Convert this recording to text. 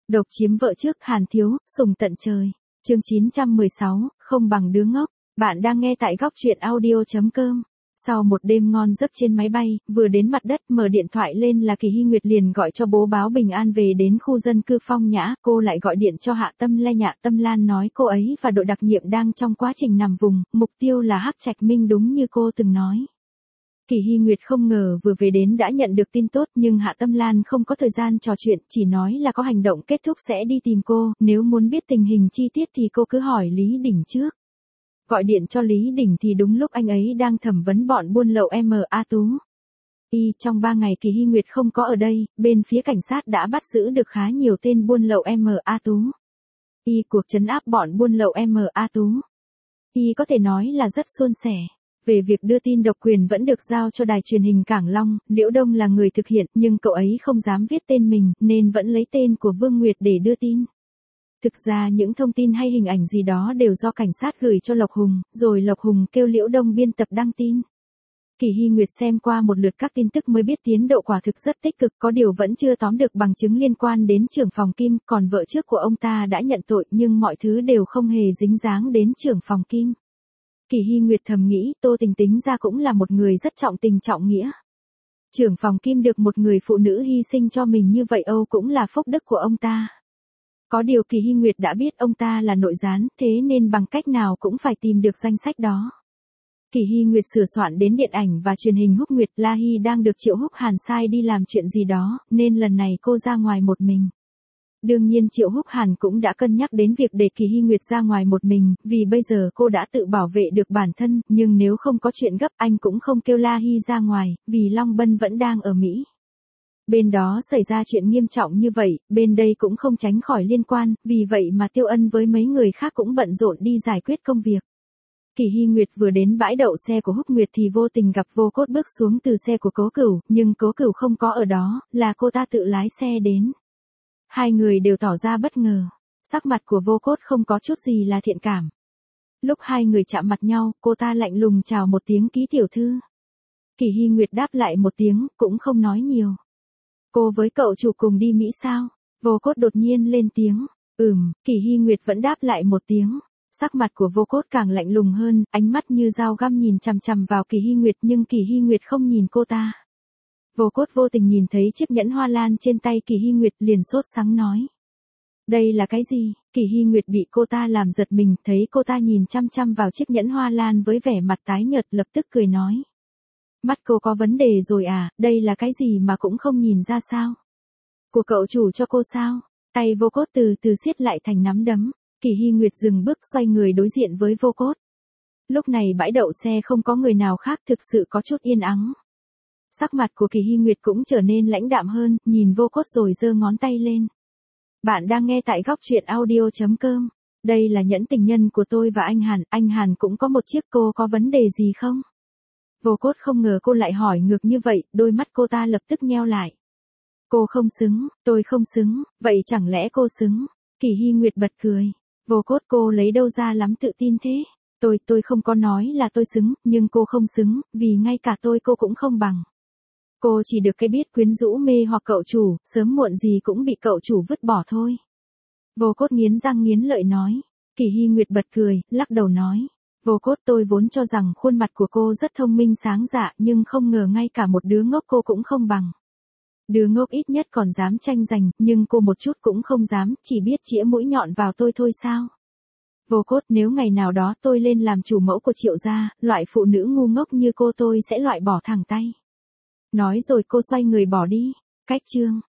Độc chiếm vợ trước Hàn Thiếu, sùng tận trời. Chương 916, không bằng đứa ngốc. Bạn đang nghe tại góc truyện audio.com. Sau một đêm ngon giấc trên máy bay, vừa đến mặt đất mở điện thoại lên là Kỳ Hy Nguyệt liền gọi cho bố báo bình an về đến khu dân cư Phong Nhã. Cô lại gọi điện cho Hạ Tâm Lan nói cô ấy và đội đặc nhiệm đang trong quá trình nằm vùng, mục tiêu là Hắc Trạch Minh đúng như cô từng nói. Kỳ Hy Nguyệt không ngờ vừa về đến đã nhận được tin tốt, nhưng Hạ Tâm Lan không có thời gian trò chuyện, chỉ nói là có hành động kết thúc sẽ đi tìm cô, nếu muốn biết tình hình chi tiết thì cô cứ hỏi Lý Đỉnh trước. Gọi điện cho Lý Đỉnh thì đúng lúc anh ấy đang thẩm vấn bọn buôn lậu M.A. Tú. Trong 3 ngày Kỳ Hy Nguyệt không có ở đây, bên phía cảnh sát đã bắt giữ được khá nhiều tên buôn lậu M.A. Tú. Cuộc trấn áp bọn buôn lậu M.A. Tú. Có thể nói là rất suôn sẻ. Về việc đưa tin độc quyền vẫn được giao cho đài truyền hình Cảng Long, Liễu Đông là người thực hiện, nhưng cậu ấy không dám viết tên mình, nên vẫn lấy tên của Vương Nguyệt để đưa tin. Thực ra những thông tin hay hình ảnh gì đó đều do cảnh sát gửi cho Lộc Hùng, rồi Lộc Hùng kêu Liễu Đông biên tập đăng tin. Kỳ Hy Nguyệt xem qua một lượt các tin tức mới biết tiến độ quả thực rất tích cực, có điều vẫn chưa tóm được bằng chứng liên quan đến trưởng phòng Kim, còn vợ trước của ông ta đã nhận tội nhưng mọi thứ đều không hề dính dáng đến trưởng phòng Kim. Kỳ Hy Nguyệt thầm nghĩ Tô Tình tính ra cũng là một người rất trọng tình trọng nghĩa. Trưởng phòng Kim được một người phụ nữ hy sinh cho mình như vậy cũng là phúc đức của ông ta. Có điều Kỳ Hy Nguyệt đã biết ông ta là nội gián, thế nên bằng cách nào cũng phải tìm được danh sách đó. Kỳ Hy Nguyệt sửa soạn đến điện ảnh và truyền hình Húc Nguyệt La Hy đang được Triệu Húc Hàn sai đi làm chuyện gì đó, nên lần này cô ra ngoài một mình. Đương nhiên Triệu Húc Hàn cũng đã cân nhắc đến việc để Kỳ Hy Nguyệt ra ngoài một mình, vì bây giờ cô đã tự bảo vệ được bản thân, nhưng nếu không có chuyện gấp anh cũng không kêu La Hy ra ngoài, vì Long Bân vẫn đang ở Mỹ. Bên đó xảy ra chuyện nghiêm trọng như vậy, bên đây cũng không tránh khỏi liên quan, vì vậy mà Tiêu Ân với mấy người khác cũng bận rộn đi giải quyết công việc. Kỳ Hy Nguyệt vừa đến bãi đậu xe của Húc Nguyệt thì vô tình gặp Vô Cốt bước xuống từ xe của Cố Cửu, nhưng Cố Cửu không có ở đó, là cô ta tự lái xe đến. Hai người đều tỏ ra bất ngờ, sắc mặt của Vô Cốt không có chút gì là thiện cảm. Lúc hai người chạm mặt nhau, cô ta lạnh lùng chào một tiếng Ký tiểu thư. Kỳ Hy Nguyệt đáp lại một tiếng, cũng không nói nhiều. Cô với cậu chủ cùng đi Mỹ sao? Vô Cốt đột nhiên lên tiếng. Kỳ Hy Nguyệt vẫn đáp lại một tiếng. Sắc mặt của Vô Cốt càng lạnh lùng hơn, ánh mắt như dao găm nhìn chằm chằm vào Kỳ Hy Nguyệt nhưng Kỳ Hy Nguyệt không nhìn cô ta. Vô Cốt vô tình nhìn thấy chiếc nhẫn hoa lan trên tay Kỳ Hy Nguyệt liền sốt sắng nói. Đây là cái gì? Kỳ Hy Nguyệt bị cô ta làm giật mình, thấy cô ta nhìn chăm chăm vào chiếc nhẫn hoa lan với vẻ mặt tái nhợt lập tức cười nói. Mắt cô có vấn đề rồi à, đây là cái gì mà cũng không nhìn ra sao? Của cậu chủ cho cô sao? Tay Vô Cốt từ từ siết lại thành nắm đấm. Kỳ Hy Nguyệt dừng bước xoay người đối diện với Vô Cốt. Lúc này bãi đậu xe không có người nào khác, thực sự có chút yên ắng. Sắc mặt của Kỳ Hy Nguyệt cũng trở nên lãnh đạm hơn, nhìn Vô Cốt rồi giơ ngón tay lên. Bạn đang nghe tại góc truyện audio.com. Đây là nhẫn tình nhân của tôi và anh Hàn cũng có một chiếc, cô có vấn đề gì không? Vô Cốt không ngờ cô lại hỏi ngược như vậy, đôi mắt cô ta lập tức nheo lại. Cô không xứng, tôi không xứng, vậy chẳng lẽ cô xứng? Kỳ Hy Nguyệt bật cười. Vô Cốt cô lấy đâu ra lắm tự tin thế? Tôi không có nói là tôi xứng, nhưng cô không xứng, vì ngay cả cô cũng không bằng. Cô chỉ được cái biết quyến rũ mê hoặc cậu chủ, sớm muộn gì cũng bị cậu chủ vứt bỏ thôi. Vô Cốt nghiến răng nghiến lợi nói. Kỳ Hy Nguyệt bật cười, lắc đầu nói. Vô Cốt tôi vốn cho rằng khuôn mặt của cô rất thông minh sáng dạ, nhưng không ngờ ngay cả một đứa ngốc cô cũng không bằng. Đứa ngốc ít nhất còn dám tranh giành, nhưng cô một chút cũng không dám, chỉ biết chĩa mũi nhọn vào tôi thôi sao? Vô Cốt nếu ngày nào đó tôi lên làm chủ mẫu của Triệu gia, loại phụ nữ ngu ngốc như cô tôi sẽ loại bỏ thẳng tay. Nói rồi cô xoay người bỏ đi. Cách chương